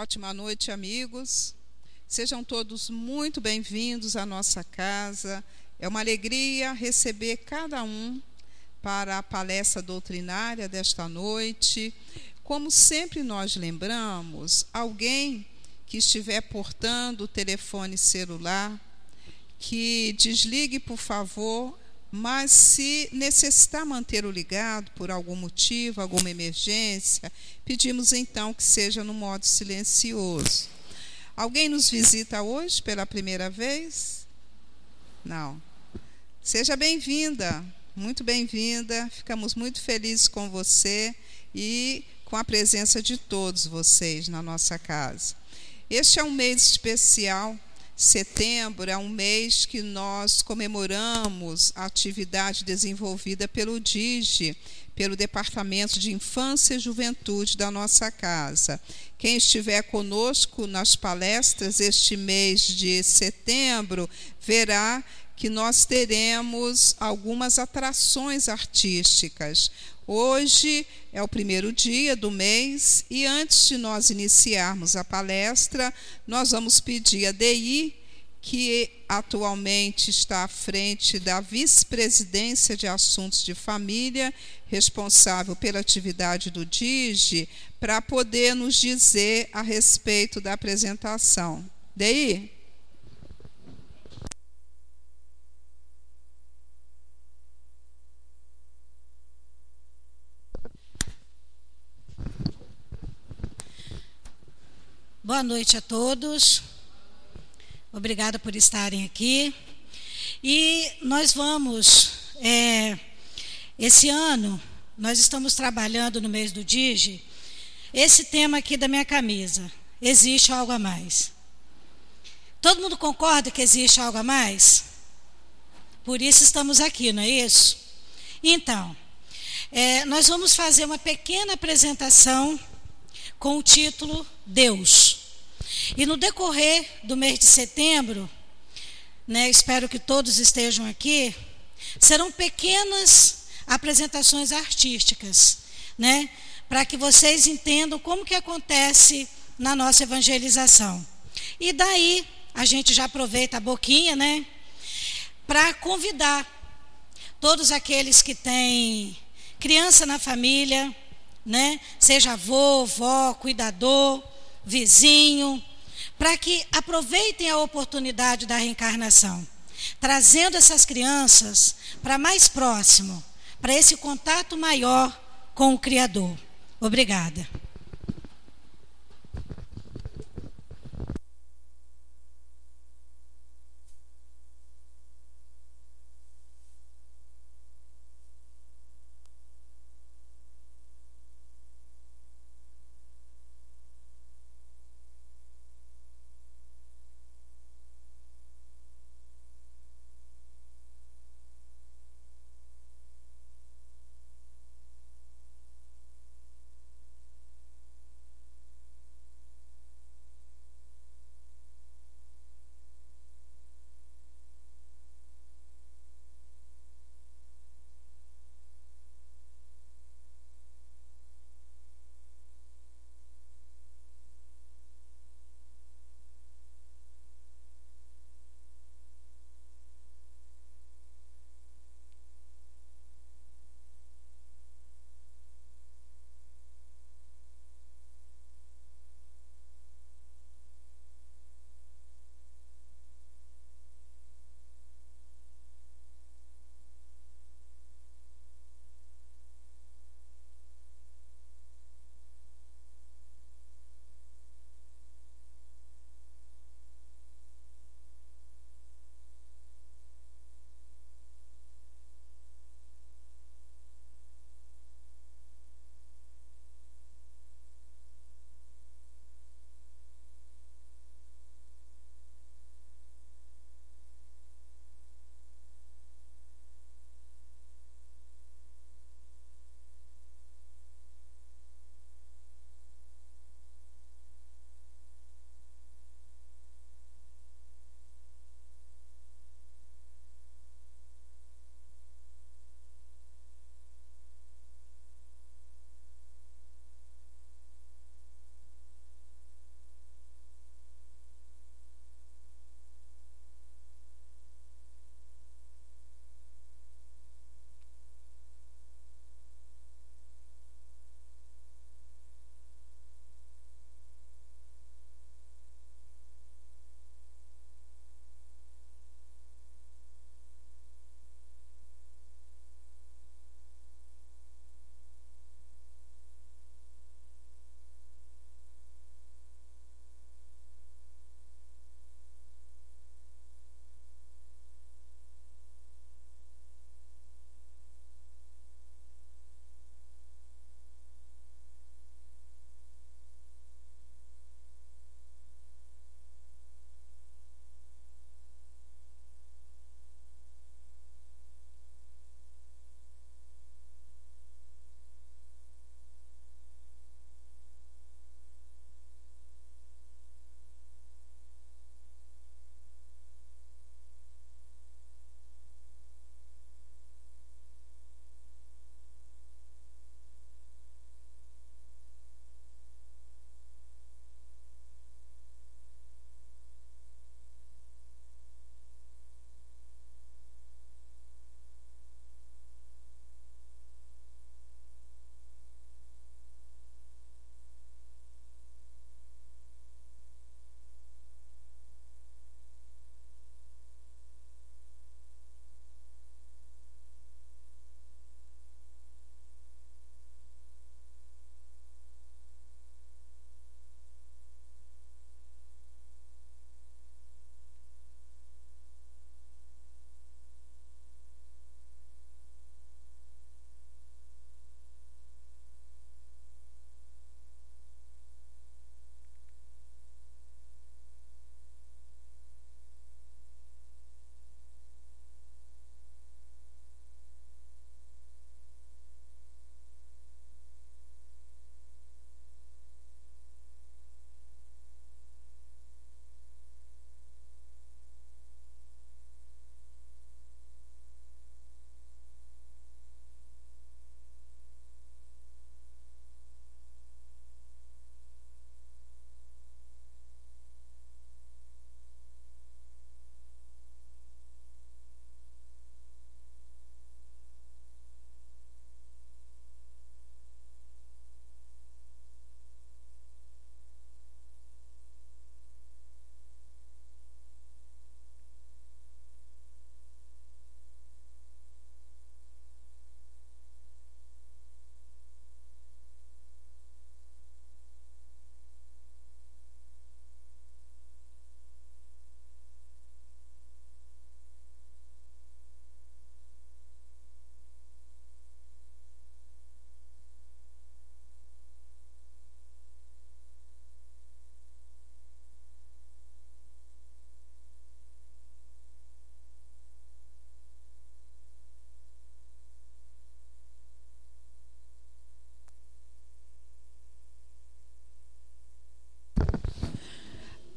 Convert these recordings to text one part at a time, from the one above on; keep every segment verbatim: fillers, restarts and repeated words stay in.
Ótima noite, amigos. Sejam todos muito bem-vindos à nossa casa. É uma alegria receber cada um para a palestra doutrinária desta noite. Como sempre nós lembramos, alguém que estiver portando o telefone celular, que desligue, por favor, mas se necessitar manter o ligado por algum motivo, alguma emergência, pedimos então que seja no modo silencioso. Alguém nos visita hoje pela primeira vez? Não. Seja bem-vinda, muito bem-vinda. Ficamos muito felizes com você e com a presença de todos vocês na nossa casa. Este é um mês especial. Setembro é um mês que nós comemoramos a atividade desenvolvida pelo D I G, pelo Departamento de Infância e Juventude da nossa casa. Quem estiver conosco nas palestras este mês de setembro, verá que nós teremos algumas atrações artísticas. Hoje é o primeiro dia do mês e antes de nós iniciarmos a palestra, nós vamos pedir a D I, que atualmente está à frente da Vice-Presidência de Assuntos de Família, responsável pela atividade do D I G, para poder nos dizer a respeito da apresentação. D I? Boa noite a todos. Obrigada por estarem aqui. E nós vamos, é, esse ano, nós estamos trabalhando no mês do D I G, esse tema aqui da minha camisa, existe algo a mais. Todo mundo concorda que existe algo a mais? Por isso estamos aqui, não é isso? Então, é, nós vamos fazer uma pequena apresentação com o título Deus. E no decorrer do mês de setembro, né, espero que todos estejam aqui, serão pequenas apresentações artísticas, né, para que vocês entendam como que acontece na nossa evangelização. E daí, a gente já aproveita a boquinha, né, para convidar todos aqueles que têm criança na família, né, seja avô, vó, cuidador, vizinho, para que aproveitem a oportunidade da reencarnação, trazendo essas crianças para mais próximo, para esse contato maior com o Criador. Obrigada.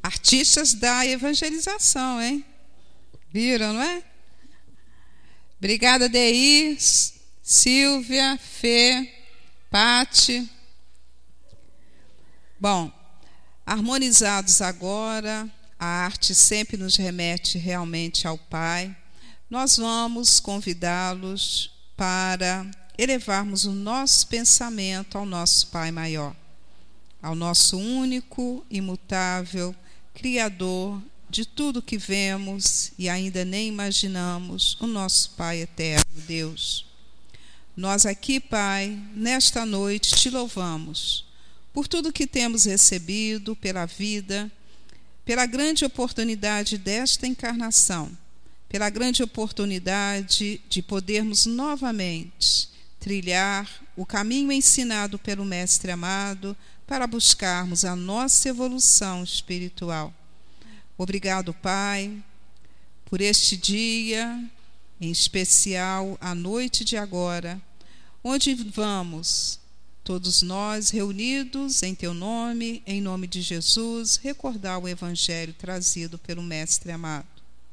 artistas da evangelização, hein? Viram, não é? Obrigada, Deir, Silvia, Fê, Pati. Bom, harmonizados agora, a arte sempre nos remete realmente ao Pai. Nós vamos convidá-los para elevarmos o nosso pensamento ao nosso Pai maior, ao nosso único, imutável, Criador de tudo que vemos e ainda nem imaginamos, o nosso Pai eterno, Deus. Nós aqui, Pai, nesta noite te louvamos por tudo que temos recebido, pela vida, pela grande oportunidade desta encarnação, pela grande oportunidade de podermos novamente trilhar o caminho ensinado pelo Mestre amado para buscarmos a nossa evolução espiritual. Obrigado, Pai, por este dia, em especial a noite de agora, onde vamos, todos nós reunidos em Teu nome, em nome de Jesus, recordar o Evangelho trazido pelo Mestre amado.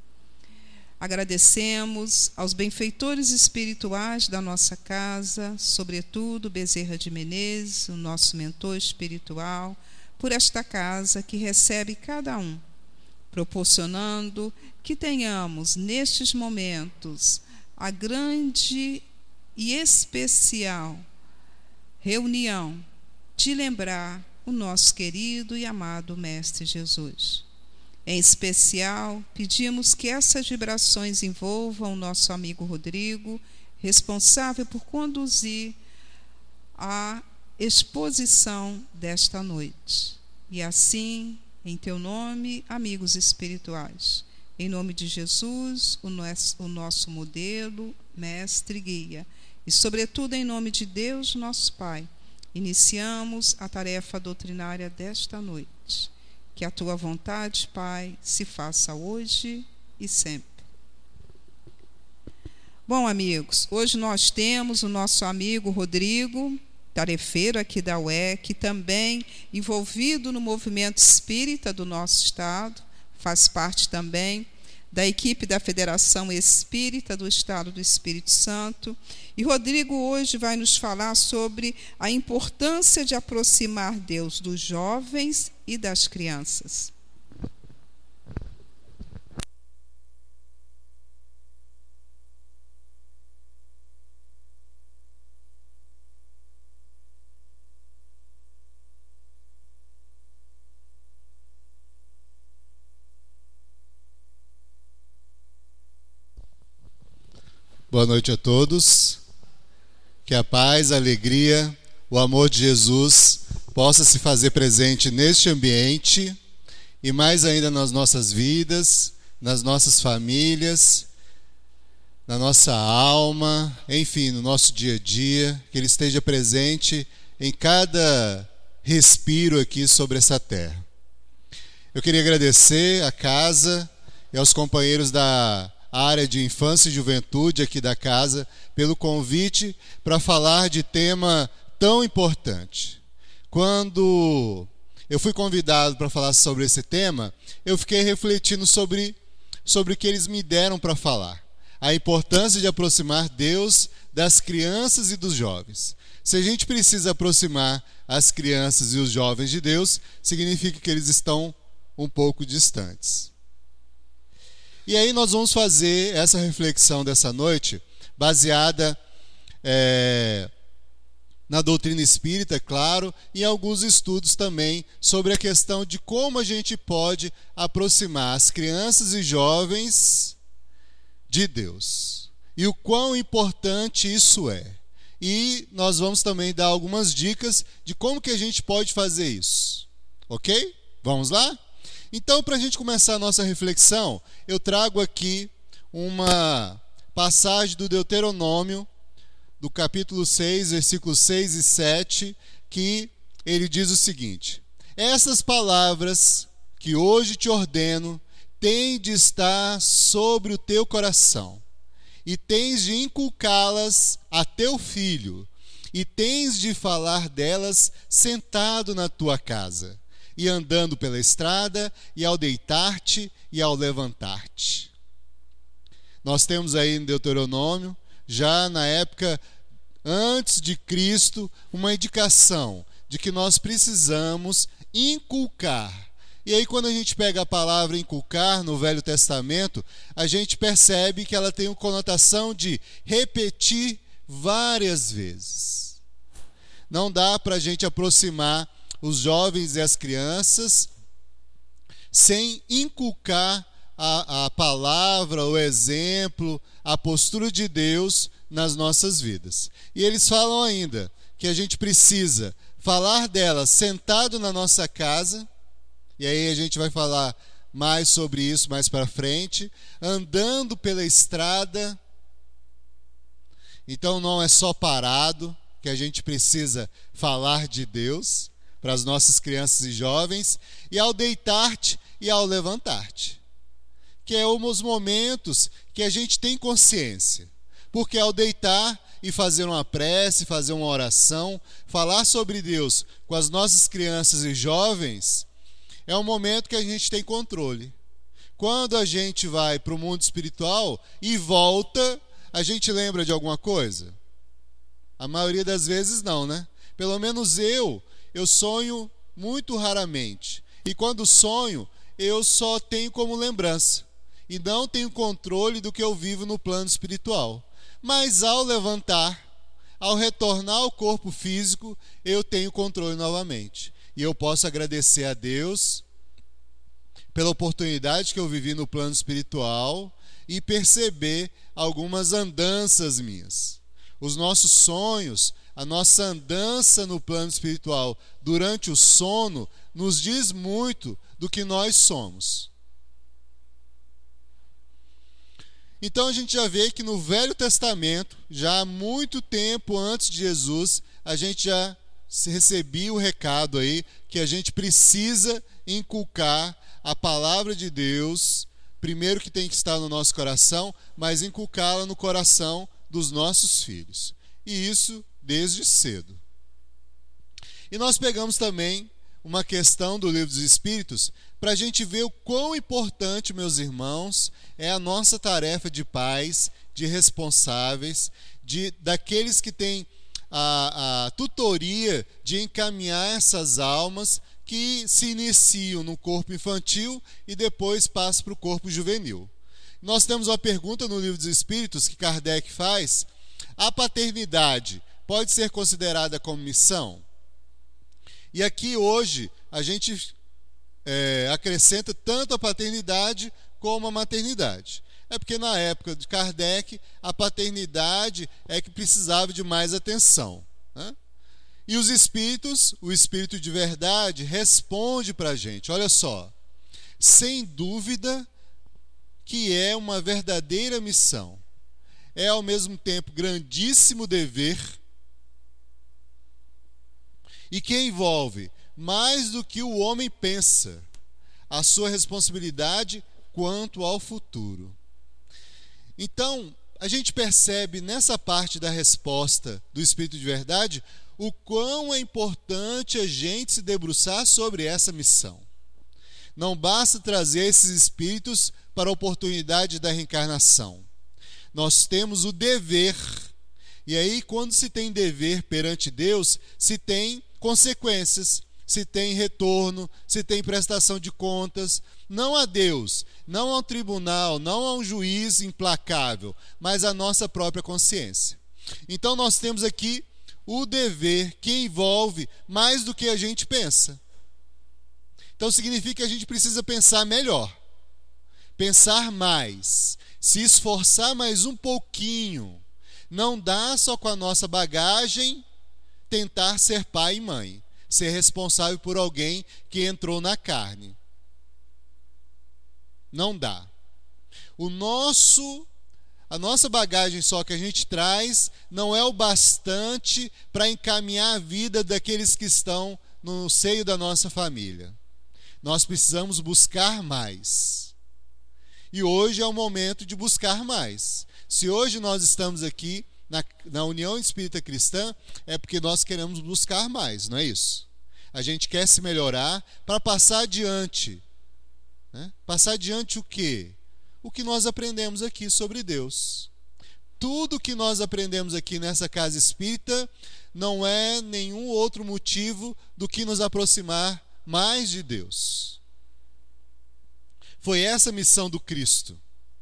Agradecemos aos benfeitores espirituais da nossa casa, sobretudo Bezerra de Menezes, o nosso mentor espiritual, por esta casa que recebe cada um, proporcionando que tenhamos nestes momentos a grande e especial reunião de lembrar o nosso querido e amado Mestre Jesus. Em especial, pedimos que essas vibrações envolvam o nosso amigo Rodrigo, responsável por conduzir a exposição desta noite. E assim, em Teu nome, amigos espirituais, em nome de Jesus, o nosso, o nosso modelo, mestre e guia, e sobretudo em nome de Deus, nosso Pai, iniciamos a tarefa doutrinária desta noite. Que a Tua vontade, Pai, se faça hoje e sempre. Bom, amigos, hoje nós temos o nosso amigo Rodrigo, tarefeiro aqui da U E C, também envolvido no movimento espírita do nosso estado, faz parte também da equipe da Federação Espírita do Estado do Espírito Santo. E Rodrigo hoje vai nos falar sobre a importância de aproximar Deus dos jovens e das crianças. Boa noite a todos. Que a paz, a alegria, o amor de Jesus possa se fazer presente neste ambiente e mais ainda nas nossas vidas, nas nossas famílias, na nossa alma, enfim, no nosso dia a dia, que Ele esteja presente em cada respiro aqui sobre essa terra. Eu queria agradecer à casa e aos companheiros da área de infância e juventude aqui da casa pelo convite para falar de tema tão importante. Quando eu fui convidado para falar sobre esse tema, eu fiquei refletindo sobre, sobre o que eles me deram para falar. A importância de aproximar Deus das crianças e dos jovens. Se a gente precisa aproximar as crianças e os jovens de Deus, significa que eles estão um pouco distantes. E aí nós vamos fazer essa reflexão dessa noite, baseada é, na doutrina espírita, claro, e em alguns estudos também sobre a questão de como a gente pode aproximar as crianças e jovens de Deus. E o quão importante isso é. E nós vamos também dar algumas dicas de como que a gente pode fazer isso. Ok? Vamos lá? Então, para a gente começar a nossa reflexão, eu trago aqui uma passagem do Deuteronômio, do capítulo seis, versículos seis e sete, que ele diz o seguinte: essas palavras que hoje te ordeno têm de estar sobre o teu coração, e tens de inculcá-las a teu filho, e tens de falar delas sentado na tua casa, e andando pela estrada, e ao deitar-te e ao levantar-te. Nós temos aí em Deuteronômio, já na época antes de Cristo, uma indicação de que nós precisamos inculcar. E aí, quando a gente pega a palavra inculcar no Velho Testamento, a gente percebe que ela tem uma conotação de repetir várias vezes. Não dá para a gente aproximar os jovens e as crianças sem inculcar a, a palavra, o exemplo, a postura de Deus nas nossas vidas. E eles falam ainda que a gente precisa falar dela sentado na nossa casa, e aí a gente vai falar mais sobre isso mais para frente, andando pela estrada. Então não é só parado que a gente precisa falar de Deus para as nossas crianças e jovens, e ao deitar-te e ao levantar-te, que é os momentos que a gente tem consciência, porque ao deitar e fazer uma prece, fazer uma oração, falar sobre Deus com as nossas crianças e jovens, é um momento que a gente tem controle. Quando a gente vai para o mundo espiritual e volta, a gente lembra de alguma coisa? A maioria das vezes não, né? Pelo menos eu, eu sonho muito raramente. E quando sonho, eu só tenho como lembrança. E não tenho controle do que eu vivo no plano espiritual. Mas ao levantar, ao retornar ao corpo físico, eu tenho controle novamente. E eu posso agradecer a Deus pela oportunidade que eu vivi no plano espiritual e perceber algumas andanças minhas. Os nossos sonhos, a nossa andança no plano espiritual durante o sono, nos diz muito do que nós somos. Então a gente já vê que no Velho Testamento, já há muito tempo antes de Jesus, a gente já recebia o recado aí que a gente precisa inculcar a palavra de Deus, primeiro que tem que estar no nosso coração, mas inculcá-la no coração dos nossos filhos. E isso desde cedo. E nós pegamos também uma questão do Livro dos Espíritos para a gente ver o quão importante, meus irmãos, é a nossa tarefa de pais, de responsáveis, de, daqueles que têm a, a tutoria de encaminhar essas almas que se iniciam no corpo infantil e depois passam para o corpo juvenil. Nós temos uma pergunta no Livro dos Espíritos que Kardec faz: a paternidade pode ser considerada como missão? E aqui hoje a gente é, acrescenta tanto a paternidade como a maternidade. É porque na época de Kardec a paternidade é que precisava de mais atenção, né? E os espíritos, o espírito de verdade, responde para a gente, olha só, sem dúvida que é uma verdadeira missão. É ao mesmo tempo grandíssimo dever e que envolve mais do que o homem pensa, a sua responsabilidade quanto ao futuro. Então, a gente percebe nessa parte da resposta do Espírito de Verdade o quão é importante a gente se debruçar sobre essa missão. Não basta trazer esses espíritos para a oportunidade da reencarnação. Nós temos o dever, e aí quando se tem dever perante Deus, se tem consequências, se tem retorno, se tem prestação de contas, não a Deus, não a um tribunal, não a um juiz implacável, mas a nossa própria consciência. Então nós temos aqui o dever que envolve mais do que a gente pensa. Então significa que a gente precisa pensar melhor, pensar mais, se esforçar mais um pouquinho. Não dá só com a nossa bagagem tentar ser pai e mãe, ser responsável por alguém que entrou na carne. Não dá. O nosso, a nossa bagagem só que a gente traz não é o bastante para encaminhar a vida daqueles que estão no seio da nossa família. Nós precisamos buscar mais. E hoje é o momento de buscar mais. Se hoje nós estamos aqui na, na União Espírita Cristã, é porque nós queremos buscar mais, não é isso? a gente quer se melhorar para passar adiante. Né? Passar adiante o quê? O que nós aprendemos aqui sobre Deus. Tudo que nós aprendemos aqui nessa casa espírita não é nenhum outro motivo do que nos aproximar mais de Deus. Foi essa a missão do Cristo.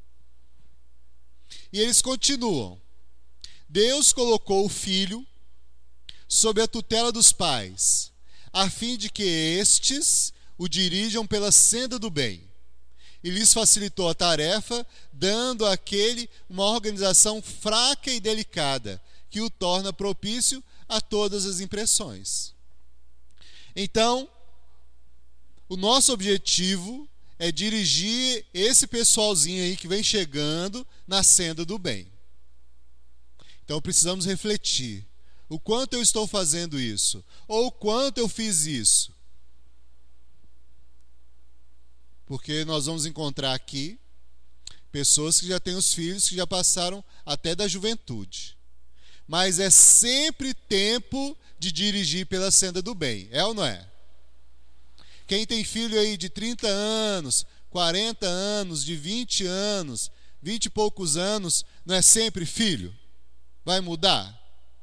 E eles continuam. Deus colocou o Filho sob a tutela dos pais, a fim de que estes o dirijam pela senda do bem. E lhes facilitou a tarefa, dando àquele uma organização fraca e delicada, que o torna propício a todas as impressões. Então, o nosso objetivo é dirigir esse pessoalzinho aí que vem chegando na senda do bem. Então precisamos refletir. O quanto eu estou fazendo isso? Ou o quanto eu fiz isso? Porque nós vamos encontrar aqui pessoas que já têm os filhos que já passaram até da juventude. Mas é sempre tempo de dirigir pela senda do bem. É ou não é? Quem tem filho aí de trinta anos, quarenta anos, de vinte anos, vinte e poucos anos, não é sempre filho? Vai mudar?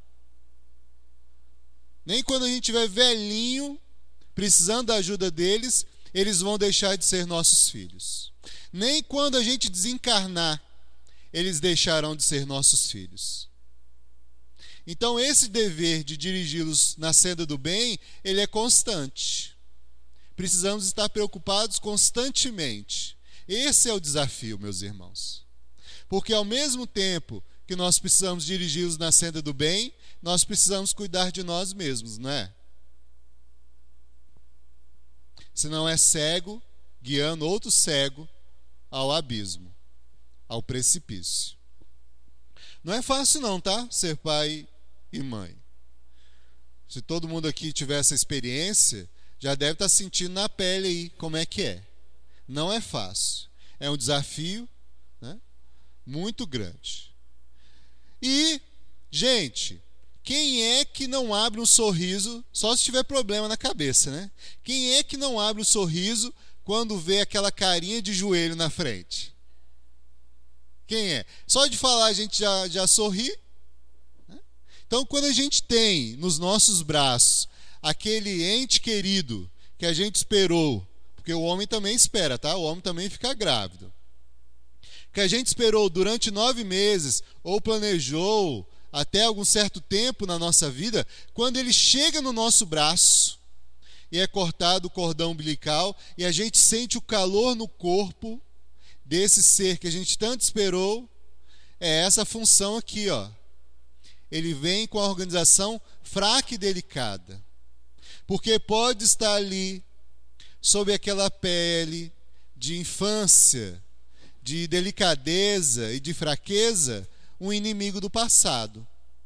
Nem quando a gente estiver velhinho, precisando da ajuda deles, eles vão deixar de ser nossos filhos. Nem quando a gente desencarnar, eles deixarão de ser nossos filhos. Então esse dever de dirigi-los na senda do bem, ele é constante. Precisamos estar preocupados constantemente. Esse é o desafio, meus irmãos. Porque ao mesmo tempo que nós precisamos dirigi-los na senda do bem, nós precisamos cuidar de nós mesmos, não é? Senão é cego guiando outro cego ao abismo, ao precipício. Não é fácil não, tá? Ser pai e mãe. Se todo mundo aqui tiver essa experiência, já deve estar sentindo na pele aí como é que é. Não é fácil. É um desafio, né, muito grande. E, gente, quem é que não abre um sorriso, só se tiver problema na cabeça, né? Quem é que não abre um sorriso quando vê aquela carinha de joelho na frente? Quem é? Só de falar a gente já, já sorri. Né? Então, quando a gente tem nos nossos braços aquele ente querido que a gente esperou, porque o homem também espera, tá? O homem também fica grávido. Que a gente esperou durante nove meses, ou planejou até algum certo tempo na nossa vida, quando ele chega no nosso braço e é cortado o cordão umbilical e a gente sente o calor no corpo desse ser que a gente tanto esperou, é essa função aqui, ó. Ele vem com a organização fraca e delicada. Porque pode estar ali, sob aquela pele de infância, de delicadeza e de fraqueza, um inimigo do passado.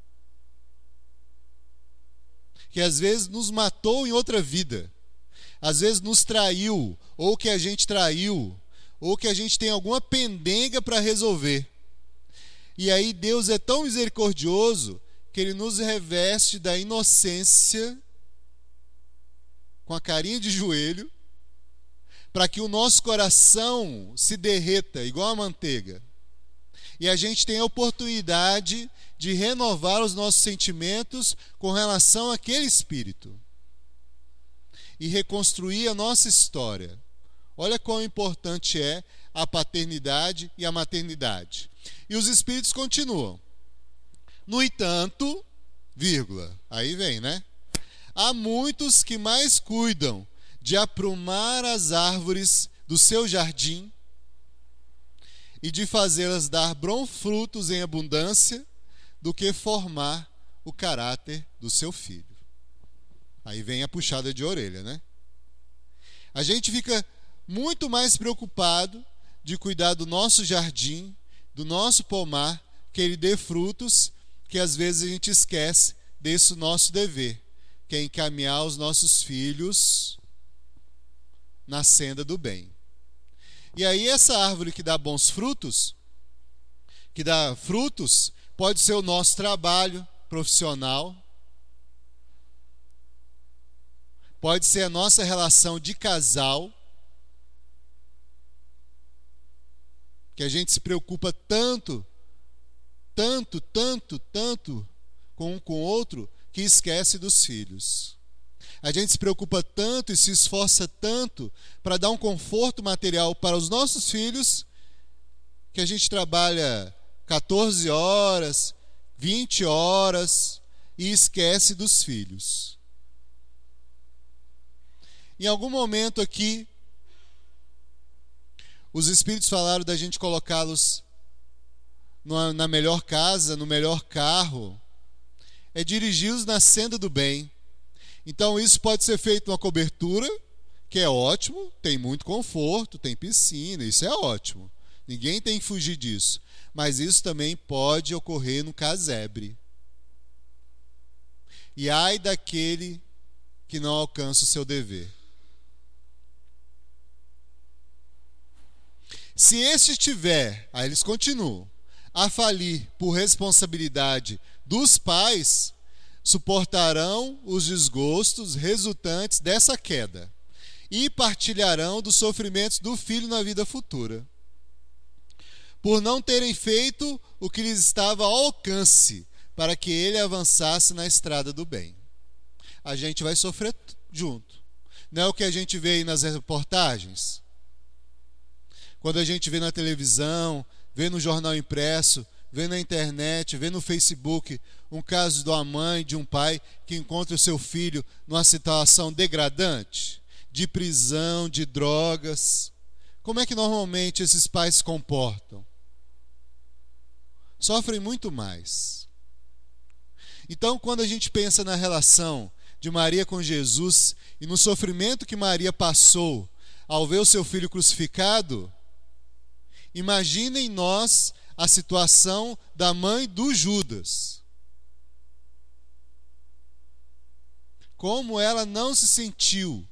Que às vezes nos matou em outra vida. Às vezes nos traiu, ou que a gente traiu, ou que a gente tem alguma pendenga para resolver. E aí Deus é tão misericordioso que Ele nos reveste da inocência com a carinha de joelho, para que o nosso coração se derreta igual a manteiga. E a gente tenha a oportunidade de renovar os nossos sentimentos com relação àquele espírito. E reconstruir a nossa história. Olha quão importante é a paternidade e a maternidade. E os espíritos continuam. No entanto, vírgula, aí vem, né? Há muitos que mais cuidam de aprumar as árvores do seu jardim e de fazê-las dar bons frutos em abundância do que formar o caráter do seu filho. Aí vem a puxada de orelha, né? A gente fica muito mais preocupado de cuidar do nosso jardim, do nosso pomar, que ele dê frutos, que às vezes a gente esquece desse nosso dever, que é encaminhar os nossos filhos na senda do bem. E aí essa árvore que dá bons frutos, que dá frutos, pode ser o nosso trabalho profissional, pode ser a nossa relação de casal, que a gente se preocupa tanto, tanto, tanto, tanto com um com o outro, que esquece dos filhos. A gente se preocupa tanto e se esforça tanto para dar um conforto material para os nossos filhos, que a gente trabalha quatorze horas, vinte horas e esquece dos filhos. Em algum momento aqui, os Espíritos falaram da gente colocá-los na melhor casa, no melhor carro, é dirigi-los na senda do bem. Então isso pode ser feito numa cobertura, que é ótimo, tem muito conforto, tem piscina, isso é ótimo. Ninguém tem que fugir disso. Mas isso também pode ocorrer no casebre. E ai daquele que não alcança o seu dever. Se este tiver, aí eles continuam, a falir por responsabilidade dos pais, suportarão os desgostos resultantes dessa queda e partilharão dos sofrimentos do filho na vida futura, por não terem feito o que lhes estava ao alcance para que ele avançasse na estrada do bem. A gente vai sofrer junto. Não é o que a gente vê aí nas reportagens? Quando a gente vê na televisão, vê no jornal impresso, vê na internet, vê no Facebook um caso de uma mãe, de um pai que encontra o seu filho numa situação degradante, de prisão, de drogas. Como é que normalmente esses pais se comportam? Sofrem muito mais. Então, quando a gente pensa na relação de Maria com Jesus e no sofrimento que Maria passou ao ver o seu filho crucificado, imaginem nós a situação da mãe do Judas. Como ela não se sentiu.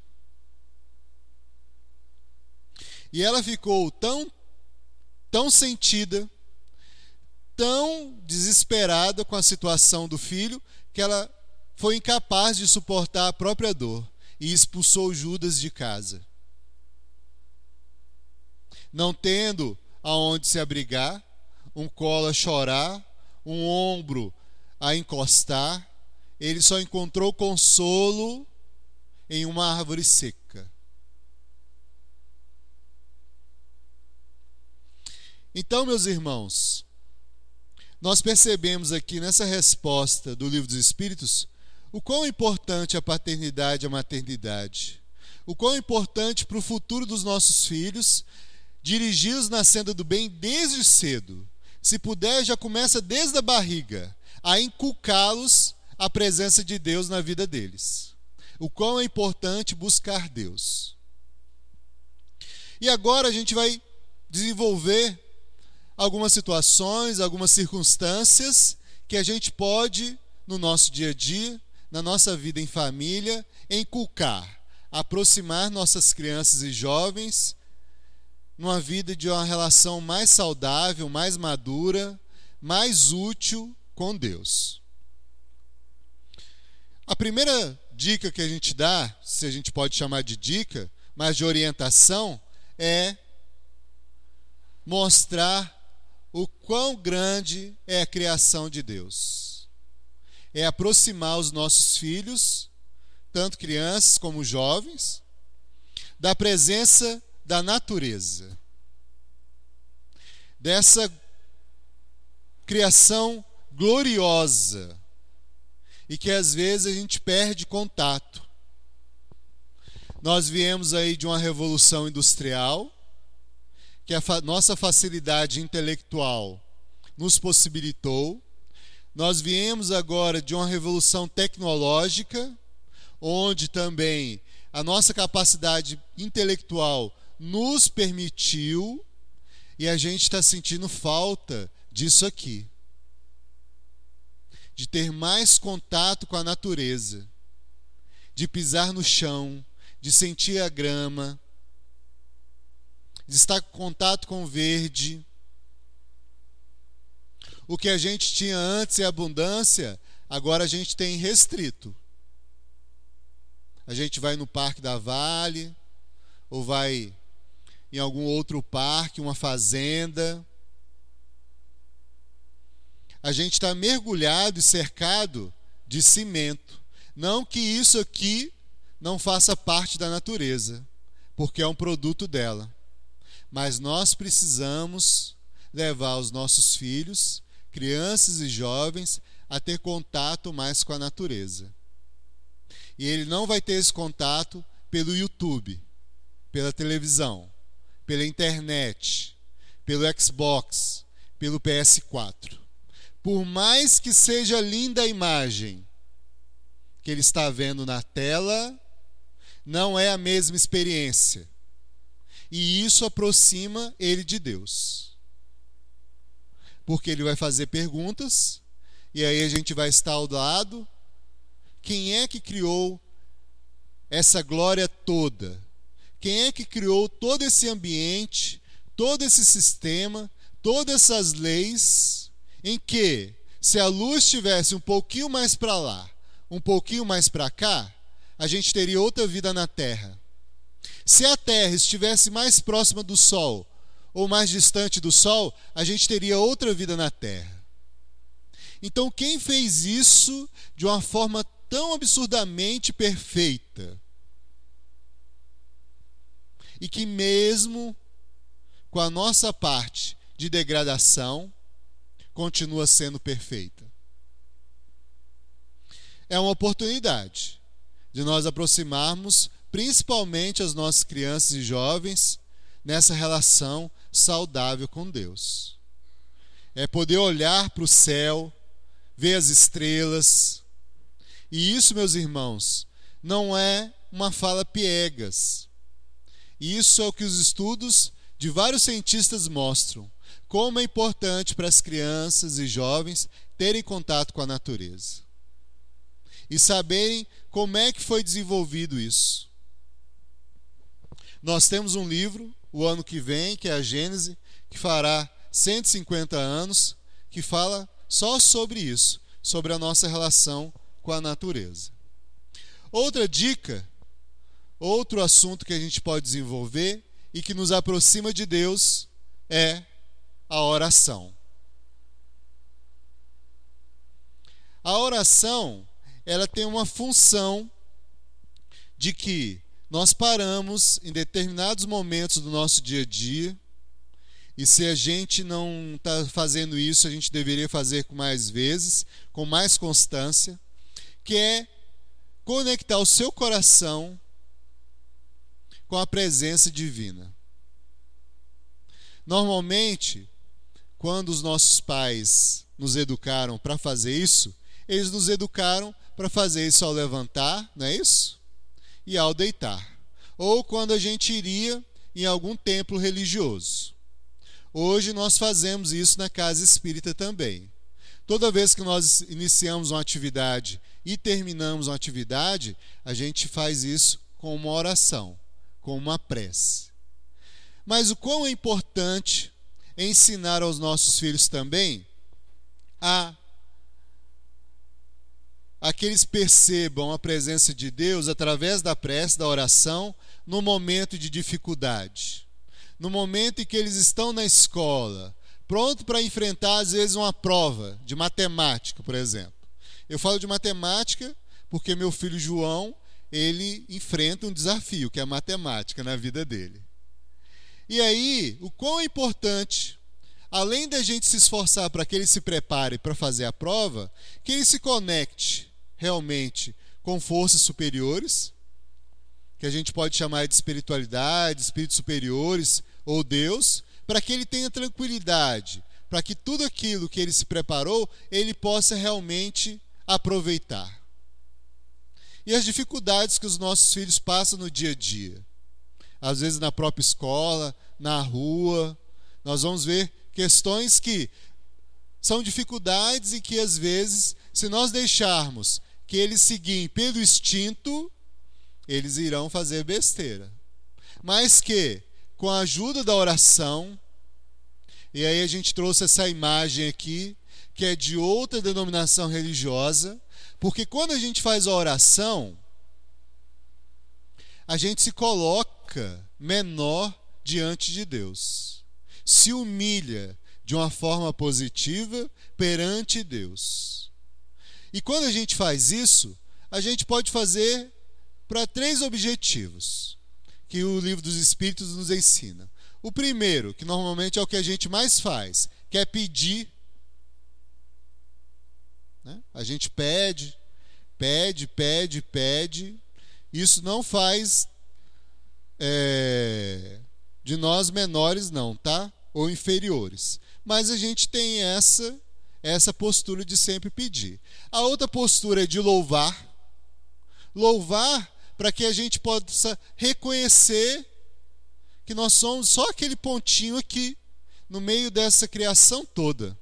E ela ficou tão, tão sentida, tão desesperada com a situação do filho, que ela foi incapaz de suportar a própria dor e expulsou Judas de casa. Não tendo aonde se abrigar, um colo a chorar, um ombro a encostar, ele só encontrou consolo em uma árvore seca. Então, meus irmãos, nós percebemos aqui nessa resposta do Livro dos Espíritos o quão importante é a paternidade e a maternidade, o quão importante para o futuro dos nossos filhos dirigi-los na senda do bem desde cedo. Se puder, já começa desde a barriga a inculcá-los a presença de Deus na vida deles. O quão é importante buscar Deus. E agora a gente vai desenvolver algumas situações, algumas circunstâncias que a gente pode, no nosso dia a dia, na nossa vida em família, inculcar, aproximar nossas crianças e jovens numa vida de uma relação mais saudável, mais madura, mais útil com Deus. A primeira dica que a gente dá, se a gente pode chamar de dica, mas de orientação, é mostrar o quão grande é a criação de Deus. É aproximar os nossos filhos, tanto crianças como jovens, da presença da natureza, dessa criação gloriosa e que às vezes a gente perde contato. Nós viemos aí de uma revolução industrial, que a fa- nossa facilidade intelectual nos possibilitou. Nós viemos agora de uma revolução tecnológica, onde também a nossa capacidade intelectual nos permitiu, e a gente está sentindo falta disso aqui, de ter mais contato com a natureza, de pisar no chão, de sentir a grama, de estar em contato com o verde. O que a gente tinha antes em abundância, agora a gente tem restrito. a gente vai no Parque da Vale, ou vai em algum outro parque, uma fazenda. A gente está mergulhado e cercado de cimento. Não que isso aqui não faça parte da natureza, porque é um produto dela. Mas nós precisamos levar os nossos filhos, crianças e jovens, a ter contato mais com a natureza. E ele não vai ter esse contato pelo YouTube, pela televisão, pela internet, pelo Xbox, pelo P S quatro. Por mais que seja linda a imagem que ele está vendo na tela, não é a mesma experiência. E isso aproxima ele de Deus. Porque ele vai fazer perguntas, e aí a gente vai estar ao lado. Quem é que criou essa glória toda? Quem é que criou todo esse ambiente, todo esse sistema, todas essas leis, em que, se a luz estivesse um pouquinho mais para lá, um pouquinho mais para cá, a gente teria outra vida na Terra. Se a Terra estivesse mais próxima do Sol, ou mais distante do Sol, a gente teria outra vida na Terra. Então, quem fez isso de uma forma tão absurdamente perfeita, e que mesmo com a nossa parte de degradação, continua sendo perfeita? É uma oportunidade de nós aproximarmos principalmente as nossas crianças e jovens nessa relação saudável com Deus. É poder olhar para o céu, ver as estrelas. E isso, meus irmãos, não é uma fala piegas. Isso é o que os estudos de vários cientistas mostram. Como é importante para as crianças e jovens terem contato com a natureza. E saberem como é que foi desenvolvido isso. Nós temos um livro, o ano que vem, que é a Gênese, que fará cento e cinquenta anos, que fala só sobre isso, sobre a nossa relação com a natureza. Outra dica, outro assunto que a gente pode desenvolver e que nos aproxima de Deus é a oração. A oração, ela tem uma função de que nós paramos em determinados momentos do nosso dia a dia, e se a gente não está fazendo isso, a gente deveria fazer com mais vezes, com mais constância, que é conectar o seu coração com a presença divina. Normalmente, quando os nossos pais nos educaram para fazer isso, eles nos educaram para fazer isso ao levantar, não é isso? E ao deitar. Ou quando a gente iria em algum templo religioso. Hoje nós fazemos isso na casa espírita também. Toda vez que nós iniciamos uma atividade e terminamos uma atividade, a gente faz isso com uma oração, com uma prece. Mas o quão é importante ensinar aos nossos filhos também a, a que eles percebam a presença de Deus através da prece, da oração, no momento de dificuldade. No momento em que eles estão na escola, pronto para enfrentar, às vezes, uma prova de matemática, por exemplo. Eu falo de matemática porque meu filho João, ele enfrenta um desafio, que é a matemática, na vida dele. E aí, o quão é importante, além da gente se esforçar para que ele se prepare para fazer a prova, que ele se conecte realmente com forças superiores, que a gente pode chamar de espiritualidade, espíritos superiores ou Deus, para que ele tenha tranquilidade, para que tudo aquilo que ele se preparou, ele possa realmente aproveitar. E as dificuldades que os nossos filhos passam no dia a dia. Às vezes na própria escola, na rua, nós vamos ver questões que são dificuldades e que às vezes, se nós deixarmos que eles seguirem pelo instinto, eles irão fazer besteira. Mas que, com a ajuda da oração, e aí a gente trouxe essa imagem aqui, que é de outra denominação religiosa, porque quando a gente faz a oração, a gente se coloca menor diante de Deus, se humilha de uma forma positiva perante Deus. E quando a gente faz isso, a gente pode fazer para três objetivos que o Livro dos Espíritos nos ensina. O primeiro, que normalmente é o que a gente mais faz, que é pedir. Né? A gente pede, pede, pede, pede. Isso não faz é, de nós menores, não, tá? Ou inferiores. Mas a gente tem essa, essa postura de sempre pedir. A outra postura é de louvar. Louvar para que a gente possa reconhecer que nós somos só aquele pontinho aqui, no meio dessa criação toda.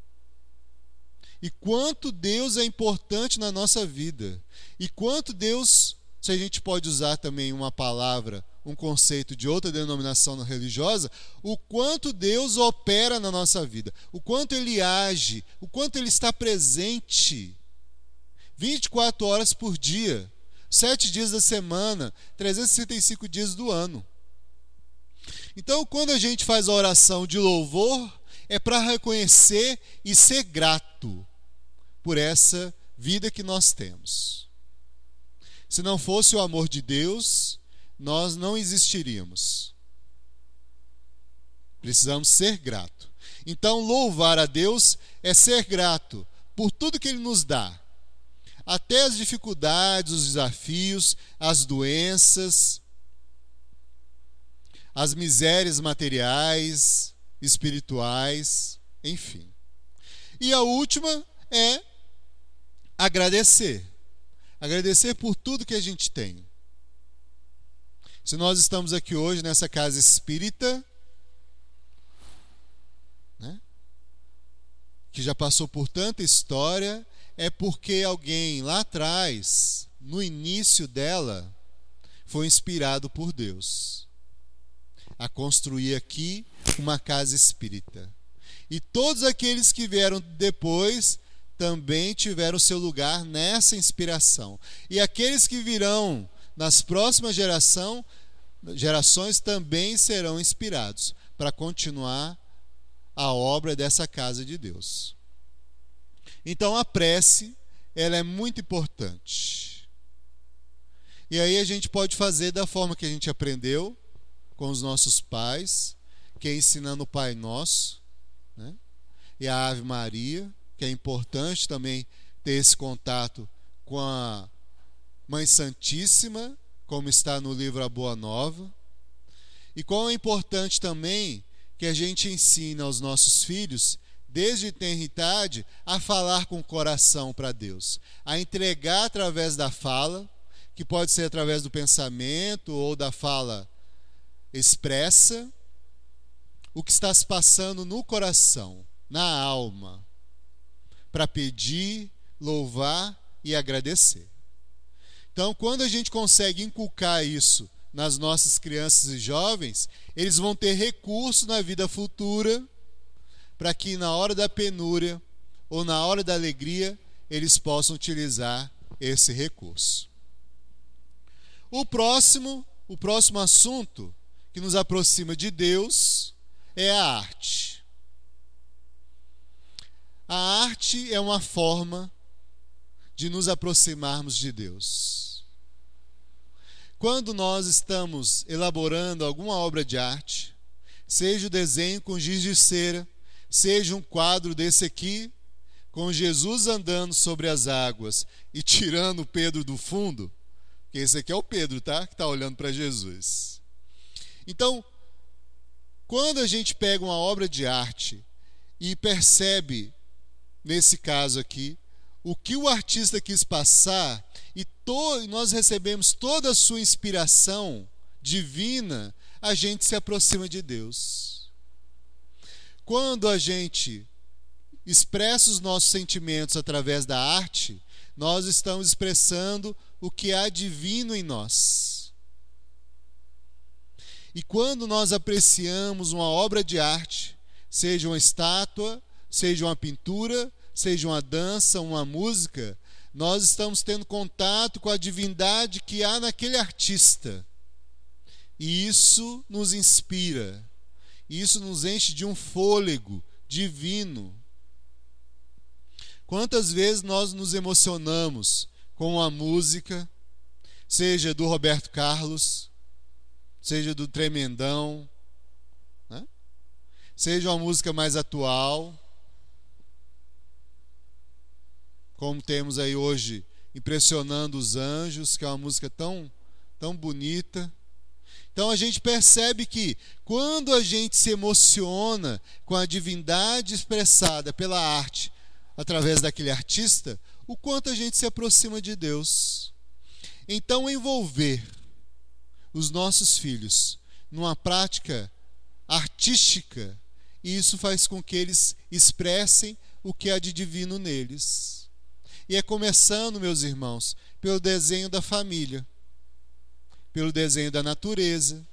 E quanto Deus é importante na nossa vida. E quanto Deus, se a gente pode usar também uma palavra, um conceito de outra denominação religiosa, o quanto Deus opera na nossa vida, o quanto Ele age, o quanto Ele está presente vinte e quatro horas por dia, sete dias da semana, trezentos e sessenta e cinco dias do ano. Então, quando a gente faz a oração de louvor, é para reconhecer e ser grato por essa vida que nós temos. Se não fosse o amor de Deus, nós não existiríamos. Precisamos ser grato. Então, louvar a Deus é ser grato por tudo que Ele nos dá. Até as dificuldades, os desafios, as doenças, as misérias materiais, espirituais, enfim. E a última é agradecer. Agradecer por tudo que a gente tem. Se nós estamos aqui hoje nessa casa espírita, né, que já passou por tanta história, é porque alguém lá atrás, no início dela, foi inspirado por Deus a construir aqui uma casa espírita. E todos aqueles que vieram depois também tiveram seu lugar nessa inspiração. E aqueles que virão nas próximas geração, gerações também serão inspirados para continuar a obra dessa casa de Deus. Então a prece, ela é muito importante. E aí a gente pode fazer da forma que a gente aprendeu com os nossos pais, que é ensinando o Pai Nosso, né? E a Ave Maria, que é importante também ter esse contato com a Mãe Santíssima, como está no livro A Boa Nova. E qual é importante também que a gente ensina aos nossos filhos, desde eternidade, a falar com o coração para Deus, a entregar através da fala, que pode ser através do pensamento ou da fala expressa, o que está se passando no coração, na alma, para pedir, louvar e agradecer. Então, quando a gente consegue inculcar isso nas nossas crianças e jovens, eles vão ter recurso na vida futura para que na hora da penúria ou na hora da alegria eles possam utilizar esse recurso. O próximo, o próximo assunto que nos aproxima de Deus é a arte. A arte é uma forma de nos aproximarmos de Deus. Quando nós estamos elaborando alguma obra de arte, seja o desenho com giz de cera, seja um quadro desse aqui, com Jesus andando sobre as águas e tirando Pedro do fundo, que esse aqui é o Pedro, tá? Que está olhando para Jesus. Então, quando a gente pega uma obra de arte e percebe, nesse caso aqui, o que o artista quis passar, e to, nós recebemos toda a sua inspiração divina, a gente se aproxima de Deus. Quando a gente expressa os nossos sentimentos através da arte, nós estamos expressando o que há divino em nós. E quando nós apreciamos uma obra de arte, seja uma estátua, seja uma pintura, seja uma dança, uma música, nós estamos tendo contato com a divindade que há naquele artista. E isso nos inspira, isso nos enche de um fôlego divino. Quantas vezes nós nos emocionamos com a música, seja do Roberto Carlos, seja do Tremendão, né? Seja uma música mais atual, como temos aí hoje Impressionando os Anjos, que é uma música tão, tão bonita. Então a gente percebe que quando a gente se emociona com a divindade expressada pela arte, através daquele artista, o quanto a gente se aproxima de Deus. Então envolver os nossos filhos numa prática artística, isso faz com que eles expressem o que há de divino neles. E é começando, meus irmãos, pelo desenho da família, pelo desenho da natureza,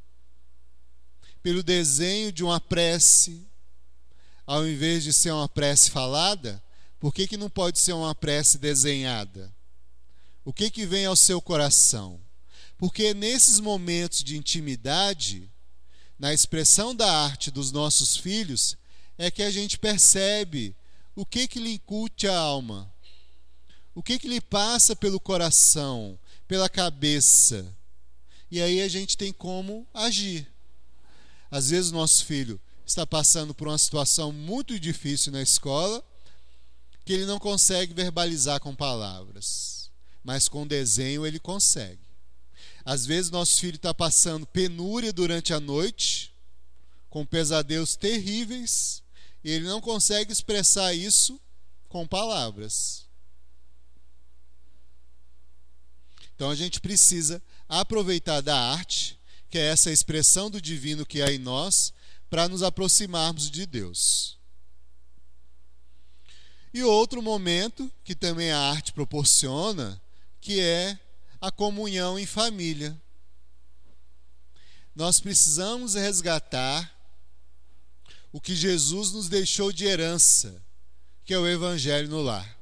pelo desenho de uma prece. Ao invés de ser uma prece falada, por que que não pode ser uma prece desenhada? O que que vem ao seu coração? Porque nesses momentos de intimidade, na expressão da arte dos nossos filhos, é que a gente percebe o que que lhe incute a alma, o que que lhe passa pelo coração, pela cabeça. E aí a gente tem como agir. Às vezes o nosso filho está passando por uma situação muito difícil na escola, que ele não consegue verbalizar com palavras, mas com desenho ele consegue. Às vezes nosso filho está passando penúria durante a noite, com pesadelos terríveis, e ele não consegue expressar isso com palavras. Então a gente precisa aproveitar da arte, que é essa expressão do divino que há em nós, para nos aproximarmos de Deus. E outro momento que também a arte proporciona, que é a comunhão em família. Nós precisamos resgatar o que Jesus nos deixou de herança, que é o Evangelho no lar.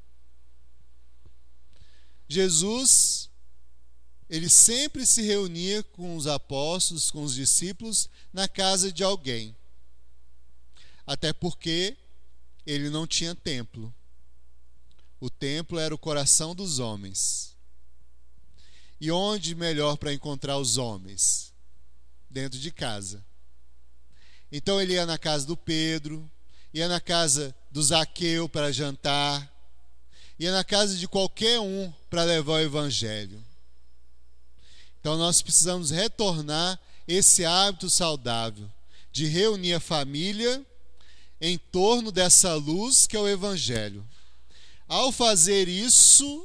Jesus, ele sempre se reunia com os apóstolos, com os discípulos, na casa de alguém. Até porque ele não tinha templo. O templo era o coração dos homens. E onde melhor para encontrar os homens? Dentro de casa. Então ele ia na casa do Pedro, ia na casa do Zaqueu para jantar, ia na casa de qualquer um para levar o Evangelho. Então nós precisamos retornar esse hábito saudável de reunir a família em torno dessa luz que é o Evangelho. Ao fazer isso,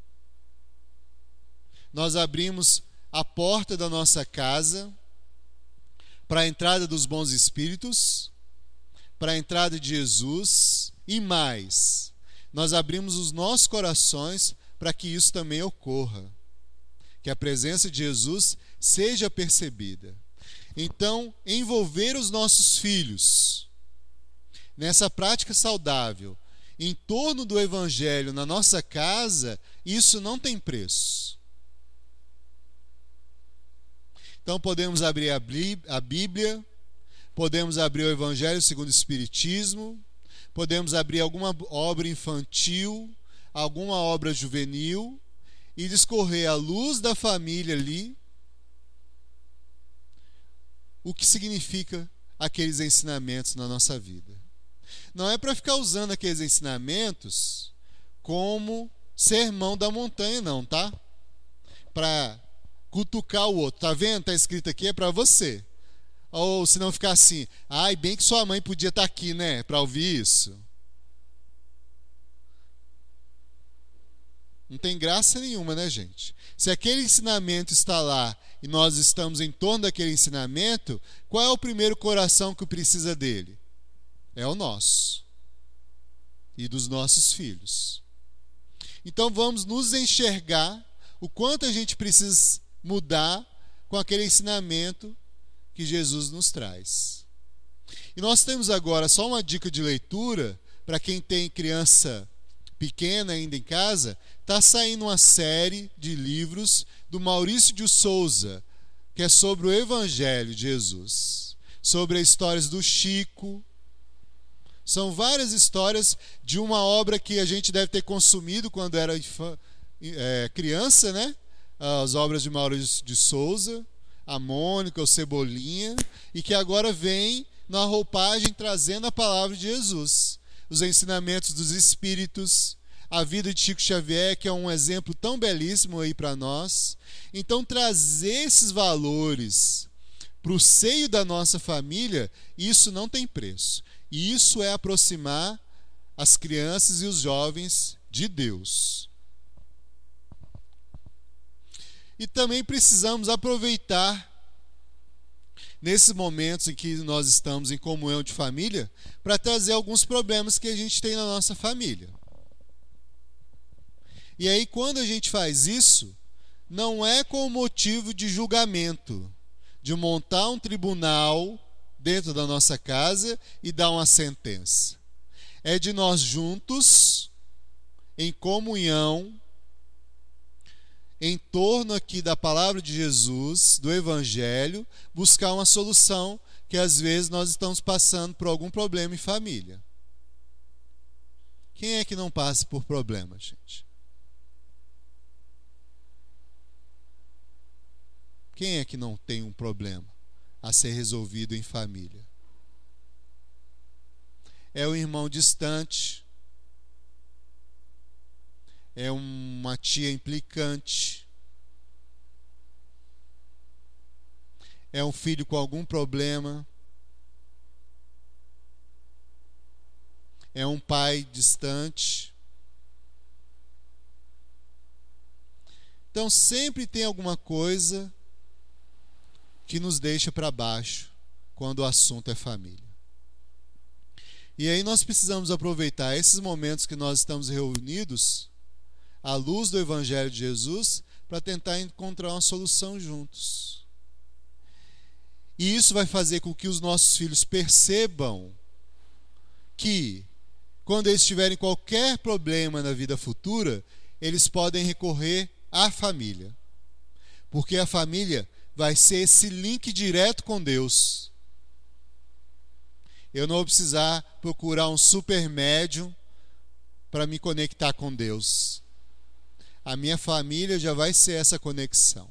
nós abrimos a porta da nossa casa para a entrada dos bons espíritos, para a entrada de Jesus e mais, nós abrimos os nossos corações para que isso também ocorra, que a presença de Jesus seja percebida. Então, envolver os nossos filhos nessa prática saudável, em torno do Evangelho na nossa casa, isso não tem preço. Então podemos abrir a Bíblia, podemos abrir o Evangelho segundo o Espiritismo, podemos abrir alguma obra infantil, alguma obra juvenil e discorrer à luz da família ali o que significa aqueles ensinamentos na nossa vida. Não é para ficar usando aqueles ensinamentos como sermão da montanha, não, tá? Para cutucar o outro. Tá vendo? Tá escrito aqui, é para você. Ou se não ficar assim, ai, bem que sua mãe podia estar aqui, né? Para ouvir isso. Não tem graça nenhuma, né, gente? Se aquele ensinamento está lá e nós estamos em torno daquele ensinamento, qual é o primeiro coração que precisa dele? É o nosso e dos nossos filhos. Então vamos nos enxergar o quanto a gente precisa mudar com aquele ensinamento que Jesus nos traz. E nós temos agora só uma dica de leitura para quem tem criança pequena ainda em casa. Está saindo uma série de livros do Maurício de Souza, que é sobre o Evangelho de Jesus, sobre as histórias do Chico. São várias histórias de uma obra que a gente deve ter consumido quando era é, criança, né? As obras de Maurício de Souza, a Mônica, o Cebolinha, e que agora vem na roupagem trazendo a palavra de Jesus, os ensinamentos dos Espíritos, a vida de Chico Xavier, que é um exemplo tão belíssimo aí para nós. Então, trazer esses valores para o seio da nossa família, isso não tem preço. E isso é aproximar as crianças e os jovens de Deus. E também precisamos aproveitar nesses momentos em que nós estamos em comunhão de família para trazer alguns problemas que a gente tem na nossa família. E aí, quando a gente faz isso, não é com o motivo de julgamento, de montar um tribunal dentro da nossa casa e dar uma sentença. É de nós juntos, em comunhão, em torno aqui da palavra de Jesus, do Evangelho, buscar uma solução que às vezes nós estamos passando por algum problema em família. Quem é que não passa por problemas, gente? Quem é que não tem um problema a ser resolvido em família? É o irmão distante, é uma tia implicante, é um filho com algum problema, é um pai distante. Então sempre tem alguma coisa que nos deixa para baixo quando o assunto é família. E aí nós precisamos aproveitar esses momentos que nós estamos reunidos à luz do Evangelho de Jesus para tentar encontrar uma solução juntos. E isso vai fazer com que os nossos filhos percebam que quando eles tiverem qualquer problema na vida futura, eles podem recorrer à família. Porque a família vai ser esse link direto com Deus. Eu não vou precisar procurar um super médium para me conectar com Deus. A minha família já vai ser essa conexão.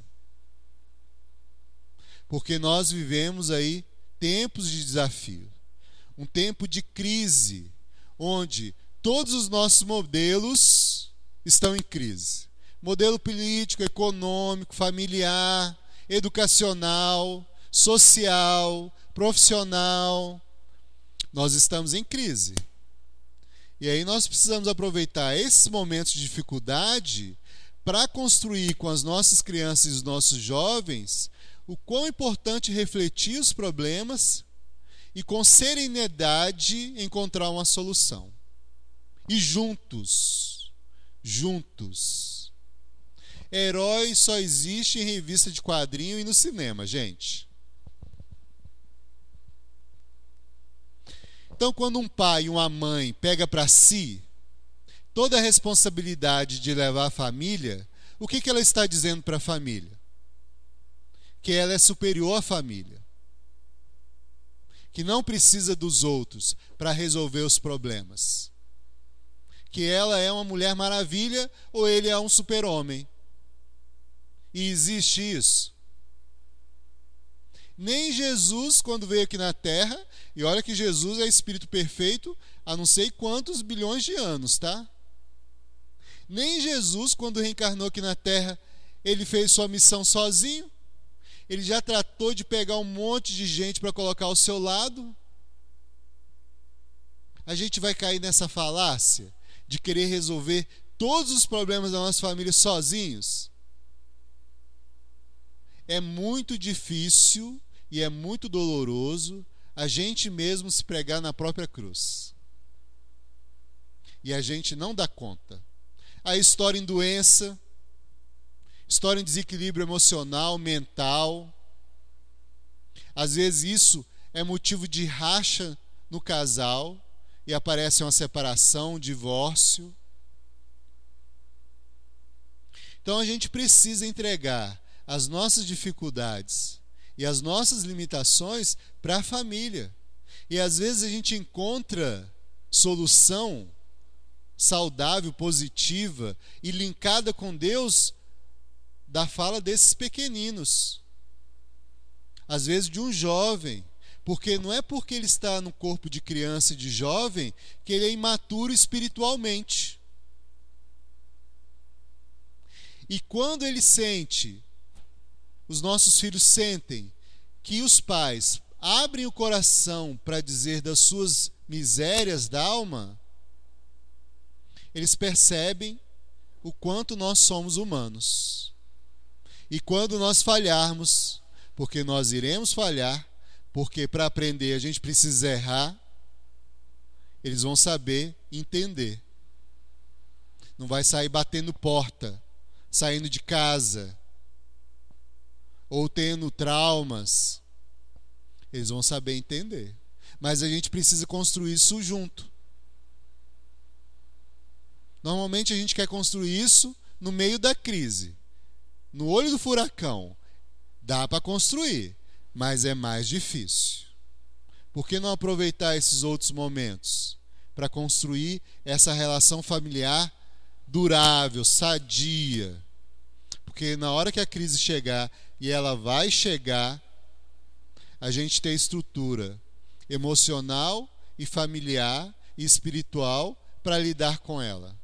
Porque nós vivemos aí tempos de desafio, um tempo de crise, onde todos os nossos modelos estão em crise. Modelo político, econômico, familiar, educacional, social, profissional. Nós estamos em crise. E aí nós precisamos aproveitar esses momentos de dificuldade para construir com as nossas crianças e os nossos jovens o quão importante refletir os problemas e com serenidade encontrar uma solução. E juntos, juntos. Herói só existe em revista de quadrinho e no cinema, gente. Então, quando um pai e uma mãe pega para si toda a responsabilidade de levar a família, o que, que ela está dizendo para a família? Que ela é superior à família. Que não precisa dos outros para resolver os problemas. Que ela é uma mulher maravilha ou ele é um super-homem. E existe isso. Nem Jesus, quando veio aqui na Terra, e olha que Jesus é espírito perfeito há não sei quantos bilhões de anos, tá? Nem Jesus, quando reencarnou aqui na Terra, ele fez sua missão sozinho. Ele já tratou de pegar um monte de gente para colocar ao seu lado. A gente vai cair nessa falácia de querer resolver todos os problemas da nossa família sozinhos. É muito difícil e é muito doloroso a gente mesmo se pregar na própria cruz. E a gente não dá conta. A história em doença, história em desequilíbrio emocional, mental. Às vezes isso é motivo de racha no casal e aparece uma separação, um divórcio. Então a gente precisa entregar as nossas dificuldades e as nossas limitações para a família. E às vezes a gente encontra solução saudável, positiva e linkada com Deus da fala desses pequeninos. Às vezes de um jovem, porque não é porque ele está no corpo de criança e de jovem que ele é imaturo espiritualmente. E quando ele sente, os nossos filhos sentem que os pais abrem o coração para dizer das suas misérias da alma, eles percebem o quanto nós somos humanos. E quando nós falharmos, porque nós iremos falhar, porque para aprender a gente precisa errar, eles vão saber entender. Não vai sair batendo porta, saindo de casa, ou tendo traumas. Eles vão saber entender. Mas a gente precisa construir isso junto. Normalmente a gente quer construir isso no meio da crise, no olho do furacão. Dá para construir, mas é mais difícil. Por que não aproveitar esses outros momentos para construir essa relação familiar durável, sadia? Porque na hora que a crise chegar, e ela vai chegar, a gente tem estrutura emocional e familiar e espiritual para lidar com ela.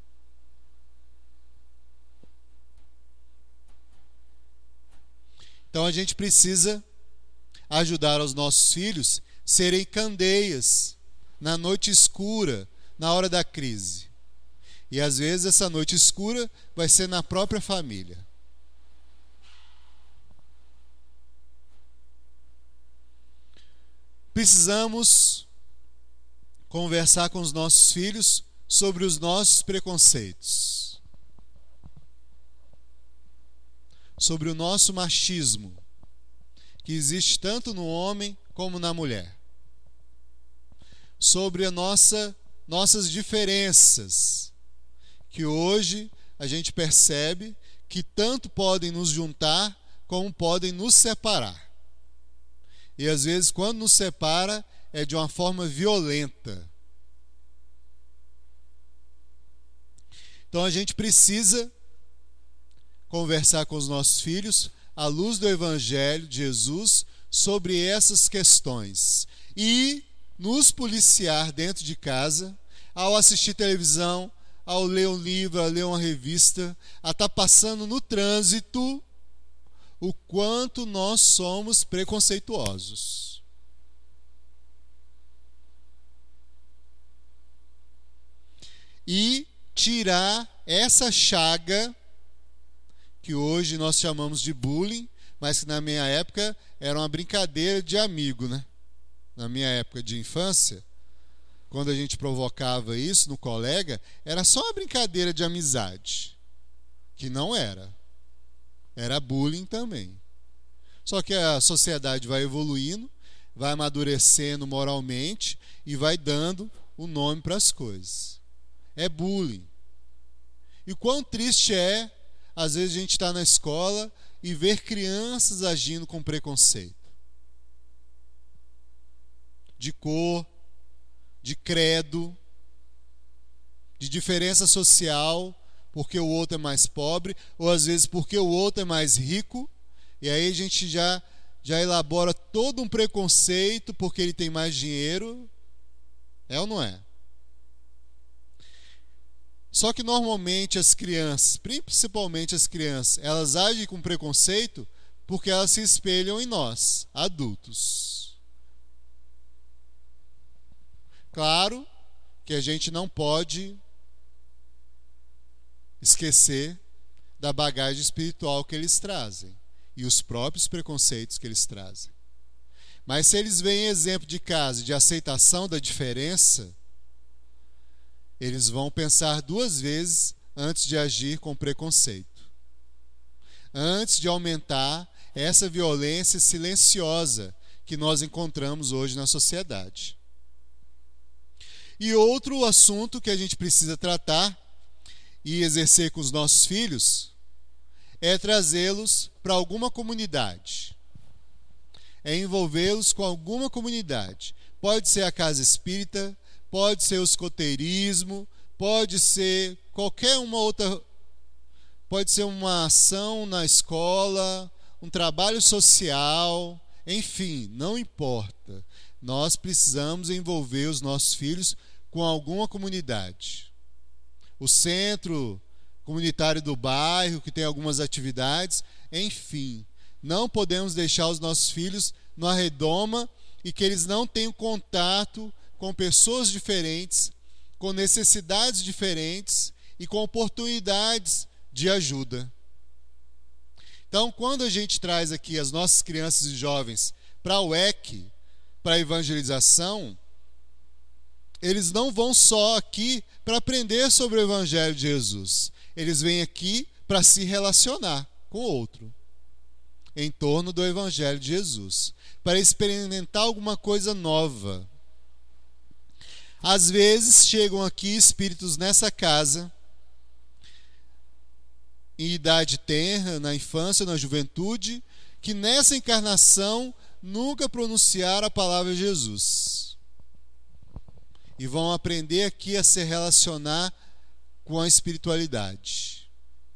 Então a gente precisa ajudar os nossos filhos a serem candeias na noite escura, na hora da crise. E às vezes essa noite escura vai ser na própria família. Precisamos conversar com os nossos filhos sobre os nossos preconceitos, sobre o nosso machismo, que existe tanto no homem como na mulher, sobre a nossa, nossas diferenças, que hoje a gente percebe que tanto podem nos juntar como podem nos separar. E às vezes quando nos separa é de uma forma violenta. Então a gente precisa conversar com os nossos filhos à luz do Evangelho de Jesus sobre essas questões e nos policiar dentro de casa ao assistir televisão, ao ler um livro, a ler uma revista, a estar passando no trânsito o quanto nós somos preconceituosos. E tirar essa chaga que hoje nós chamamos de bullying, mas que na minha época era uma brincadeira de amigo, né? Na minha época de infância, quando a gente provocava isso no colega, era só uma brincadeira de amizade, que não era. Era bullying também. Só que a sociedade vai evoluindo, vai amadurecendo moralmente e vai dando o nome para as coisas. É bullying. E quão triste é, às vezes, a gente estar na escola e ver crianças agindo com preconceito. De cor, de credo, de diferença social, porque o outro é mais pobre, ou às vezes porque o outro é mais rico, e aí a gente já, já elabora todo um preconceito porque ele tem mais dinheiro. É ou não é? Só que normalmente as crianças, principalmente as crianças, elas agem com preconceito porque elas se espelham em nós, adultos. Claro que a gente não pode esquecer da bagagem espiritual que eles trazem e os próprios preconceitos que eles trazem. Mas se eles veem exemplo de casa de aceitação da diferença, eles vão pensar duas vezes antes de agir com preconceito, antes de aumentar essa violência silenciosa que nós encontramos hoje na sociedade. E outro assunto que a gente precisa tratar e exercer com os nossos filhos é trazê-los para alguma comunidade, é envolvê-los com alguma comunidade. Pode ser a casa espírita, pode ser o escoteirismo, pode ser qualquer uma outra, pode ser uma ação na escola, um trabalho social, enfim, não importa. Nós precisamos envolver os nossos filhos com alguma comunidade. O centro comunitário do bairro, que tem algumas atividades, enfim. Não podemos deixar os nossos filhos numa redoma e que eles não tenham contato com pessoas diferentes, com necessidades diferentes e com oportunidades de ajuda. Então, quando a gente traz aqui as nossas crianças e jovens para o E C, para a evangelização, eles não vão só aqui para aprender sobre o Evangelho de Jesus. Eles vêm aqui para se relacionar com o outro, em torno do Evangelho de Jesus, para experimentar alguma coisa nova. Às vezes chegam aqui espíritos nessa casa, em idade tenra, na infância, na juventude, que nessa encarnação nunca pronunciaram a palavra Jesus. E vão aprender aqui a se relacionar com a espiritualidade.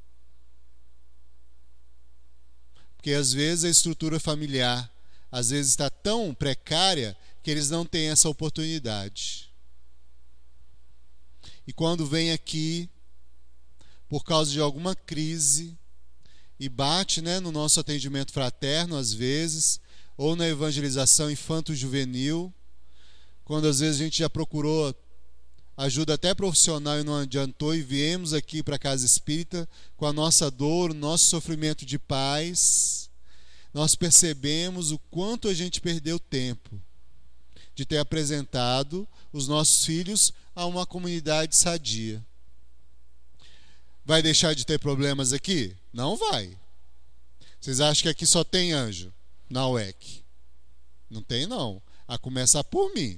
Porque às vezes a estrutura familiar, às vezes está tão precária que eles não têm essa oportunidade. E quando vem aqui, por causa de alguma crise, e bate, né, no nosso atendimento fraterno, às vezes, ou na evangelização infanto-juvenil, quando às vezes a gente já procurou ajuda até profissional e não adiantou, e viemos aqui para a casa espírita com a nossa dor, o nosso sofrimento de paz, nós percebemos o quanto a gente perdeu tempo de ter apresentado os nossos filhos a uma comunidade sadia. Vai deixar de ter problemas aqui? Não vai. Vocês acham que aqui só tem anjo na U E C? Não tem, não. A começar por mim.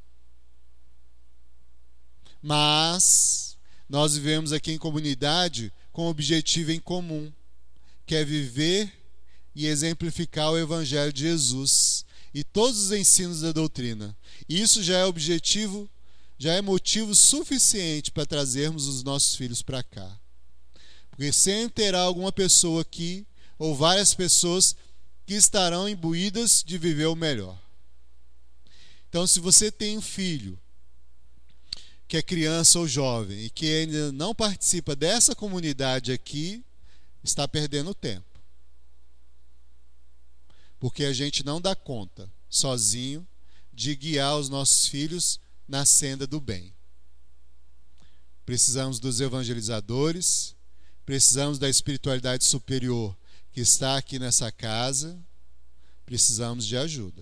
Mas nós vivemos aqui em comunidade com um objetivo em comum, que é viver e exemplificar o Evangelho de Jesus e todos os ensinos da doutrina. Isso já é objetivo, já é motivo suficiente para trazermos os nossos filhos para cá. Porque sempre terá alguma pessoa aqui, ou várias pessoas, que estarão imbuídas de viver o melhor. Então, se você tem um filho que é criança ou jovem e que ainda não participa dessa comunidade aqui, está perdendo tempo. Porque a gente não dá conta, sozinho, de guiar os nossos filhos na senda do bem. Precisamos dos evangelizadores, precisamos da espiritualidade superior que está aqui nessa casa, precisamos de ajuda.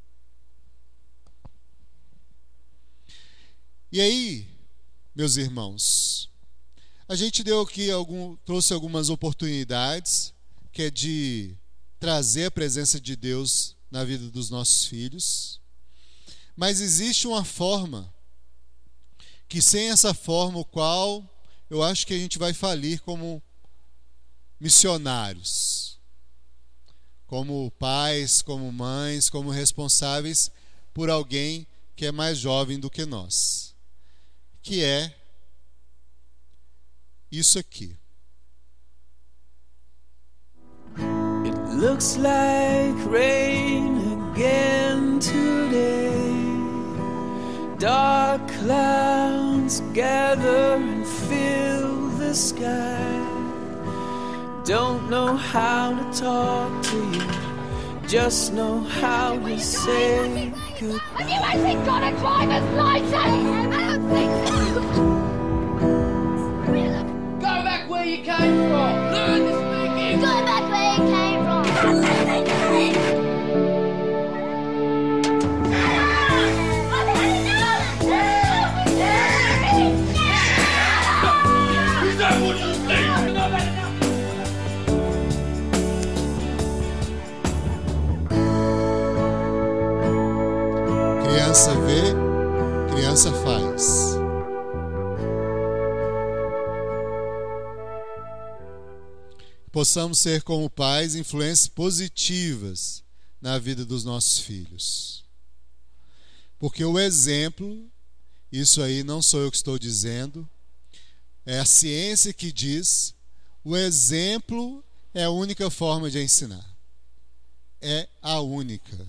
E aí, meus irmãos, a gente deu aqui algum, trouxe algumas oportunidades, que é de trazer a presença de Deus na vida dos nossos filhos. Mas existe uma forma, que sem essa forma, o qual eu acho que a gente vai falir como missionários, como pais, como mães, como responsáveis por alguém que é mais jovem do que nós. Que é isso aqui. It looks like rain again today. Dark clouds gather and fill the sky. Don't know how to talk to you, just know how to say goodbye. Have you actually got a driver's license? I don't think so. Go back where you came from. Learn to speak English. Go back where you came from. Is that what you think? Criança vê, criança faz. possamos ser como pais influências positivas na vida dos nossos filhos. Porque o exemplo, isso aí não sou eu que estou dizendo, é a ciência que diz, o exemplo é a única forma de ensinar. É a única.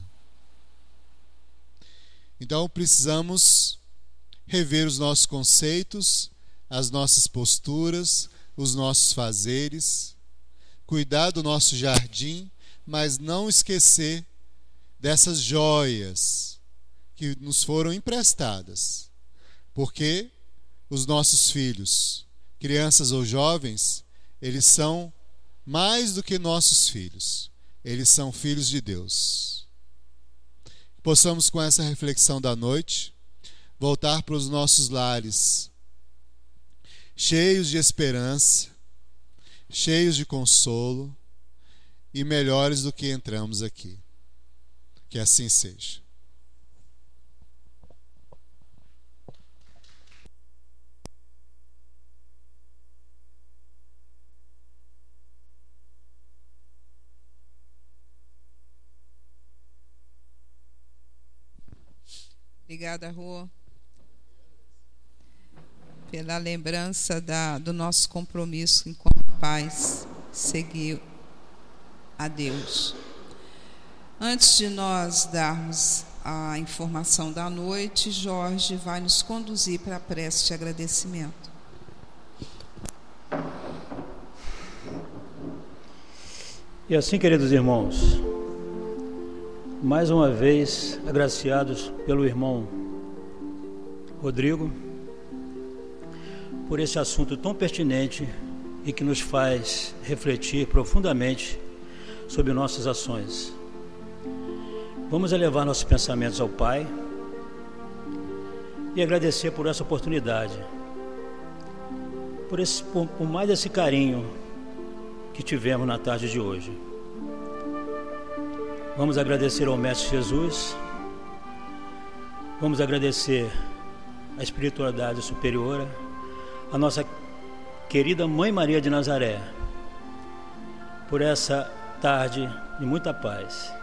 Então precisamos rever os nossos conceitos, as nossas posturas, os nossos fazeres, cuidar do nosso jardim, mas não esquecer dessas joias que nos foram emprestadas. Porque os nossos filhos, crianças ou jovens, eles são mais do que nossos filhos. Eles são filhos de Deus. Possamos, com essa reflexão da noite, voltar para os nossos lares, cheios de esperança, cheios de consolo e melhores do que entramos aqui. Que assim seja. Obrigada, Rô, pela lembrança da, do nosso compromisso enquanto pais, seguir a Deus. Antes de nós darmos a informação da noite, Jorge vai nos conduzir para a prece de agradecimento. E assim, queridos irmãos, mais uma vez agraciados pelo irmão Rodrigo por esse assunto tão pertinente e que nos faz refletir profundamente sobre nossas ações. Vamos elevar nossos pensamentos ao Pai e agradecer por essa oportunidade, por, esse, por, por mais esse carinho que tivemos na tarde de hoje. Vamos agradecer ao Mestre Jesus, vamos agradecer a espiritualidade superior, a nossa querida Mãe Maria de Nazaré, por essa tarde de muita paz.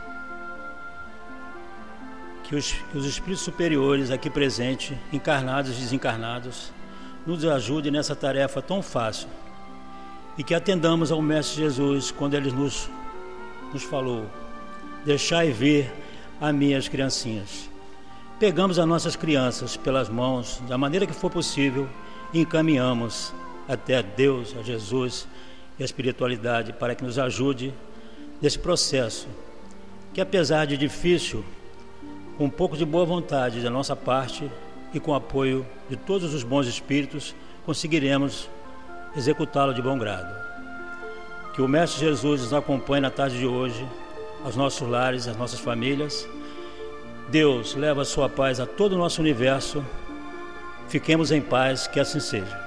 Que os, que os espíritos superiores aqui presentes, encarnados e desencarnados, nos ajudem nessa tarefa tão fácil e que atendamos ao Mestre Jesus quando ele nos, nos falou: deixai vir a minhas criancinhas. Pegamos as nossas crianças pelas mãos, da maneira que for possível, e encaminhamos até Deus, a Jesus e a espiritualidade, para que nos ajude nesse processo, que apesar de difícil, com um pouco de boa vontade da nossa parte e com o apoio de todos os bons espíritos, conseguiremos executá-lo de bom grado. Que o Mestre Jesus nos acompanhe na tarde de hoje, aos nossos lares, às nossas famílias. Deus leva a sua paz a todo o nosso universo. Fiquemos em paz, que assim seja.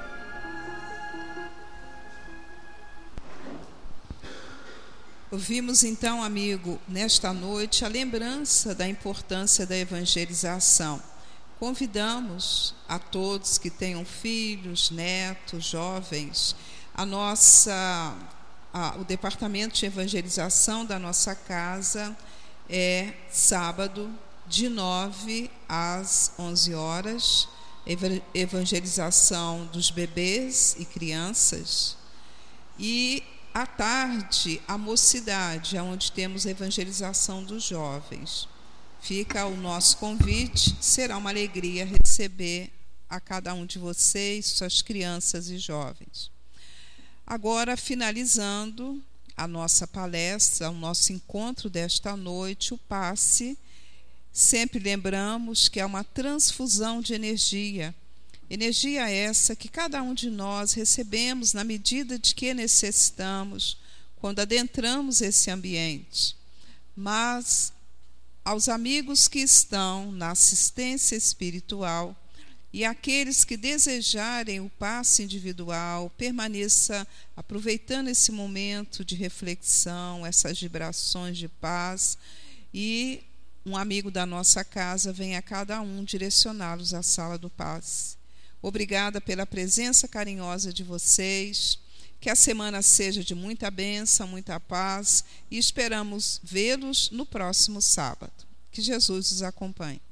Ouvimos então, amigo, nesta noite, a lembrança da importância da evangelização. Convidamos a todos que tenham filhos, netos, jovens, a nossa... Ah, o departamento de evangelização da nossa casa é sábado de nove às onze horas, evangelização dos bebês e crianças, e à tarde a mocidade, onde temos a evangelização dos jovens. Fica o nosso convite, será uma alegria receber a cada um de vocês, suas crianças e jovens. Agora, finalizando a nossa palestra, o nosso encontro desta noite, o passe, sempre lembramos que é uma transfusão de energia. Energia essa que cada um de nós recebemos na medida de que necessitamos quando adentramos esse ambiente. Mas, aos amigos que estão na assistência espiritual, e aqueles que desejarem o passe individual, permaneça aproveitando esse momento de reflexão, essas vibrações de paz, e um amigo da nossa casa vem a cada um direcioná-los à sala do passe. Obrigada pela presença carinhosa de vocês. Que a semana seja de muita bênção, muita paz e esperamos vê-los no próximo sábado. Que Jesus os acompanhe.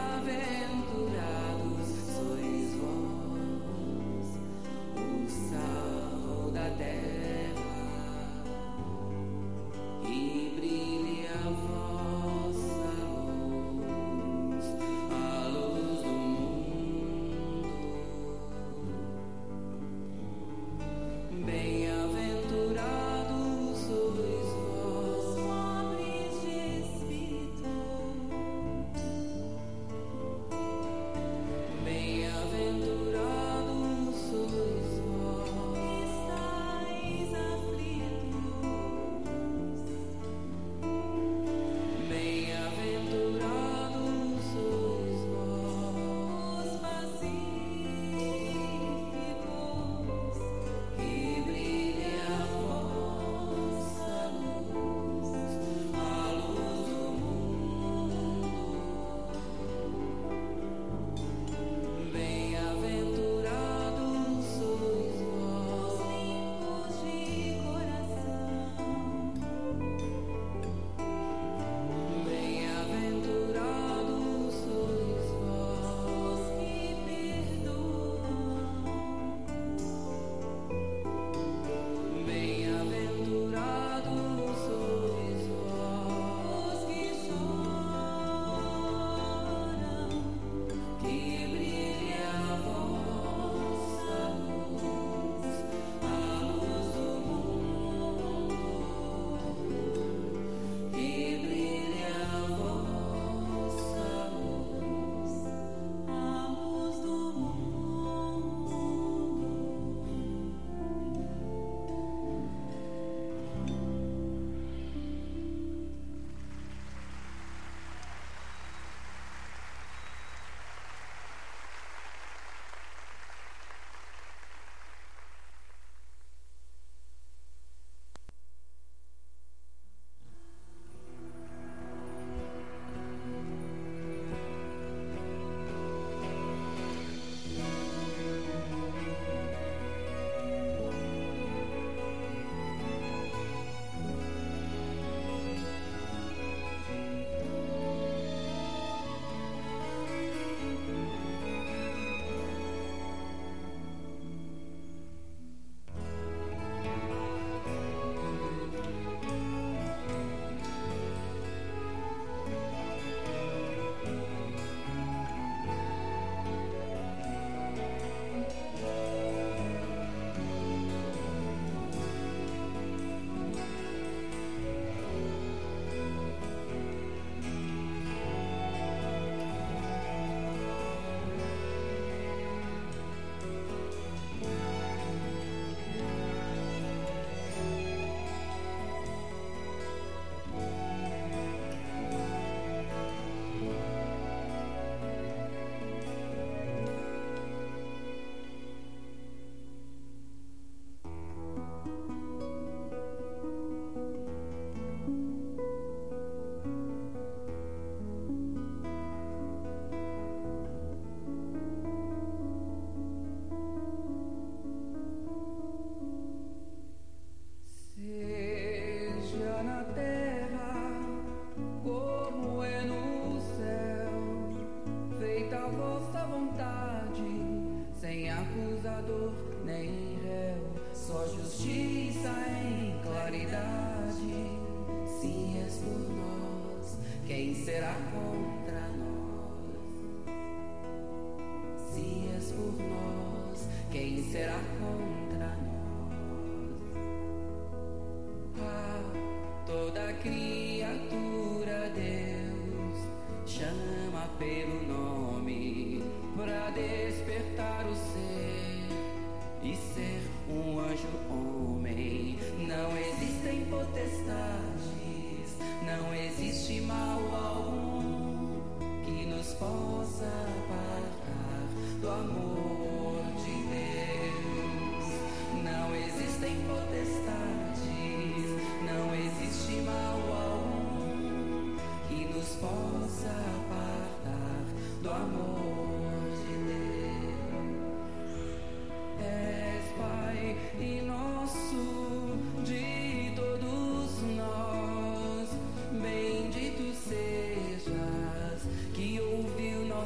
Que ouviu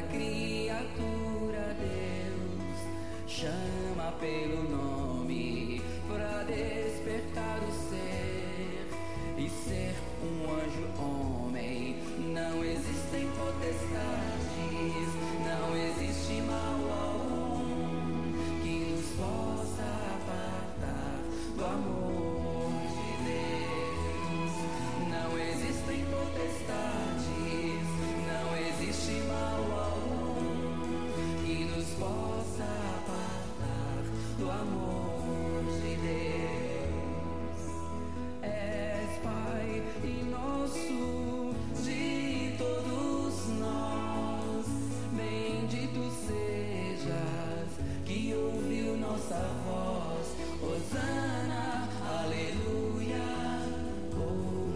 criatura Deus chama pelo nome pra despertar o ser e ser um anjo homem. Não existem potestades, não existe mal algum que nos possa apartar do amor de Deus. Não existem potestades, não existe mal algum que nos possa apartar do amor de Deus. És Pai e nosso de todos nós, bendito sejas que ouviu nossa voz. Hosana, aleluia. Oh,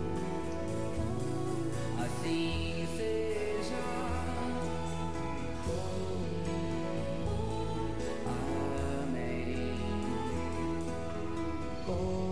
assim seja. Oh, amém. Oh,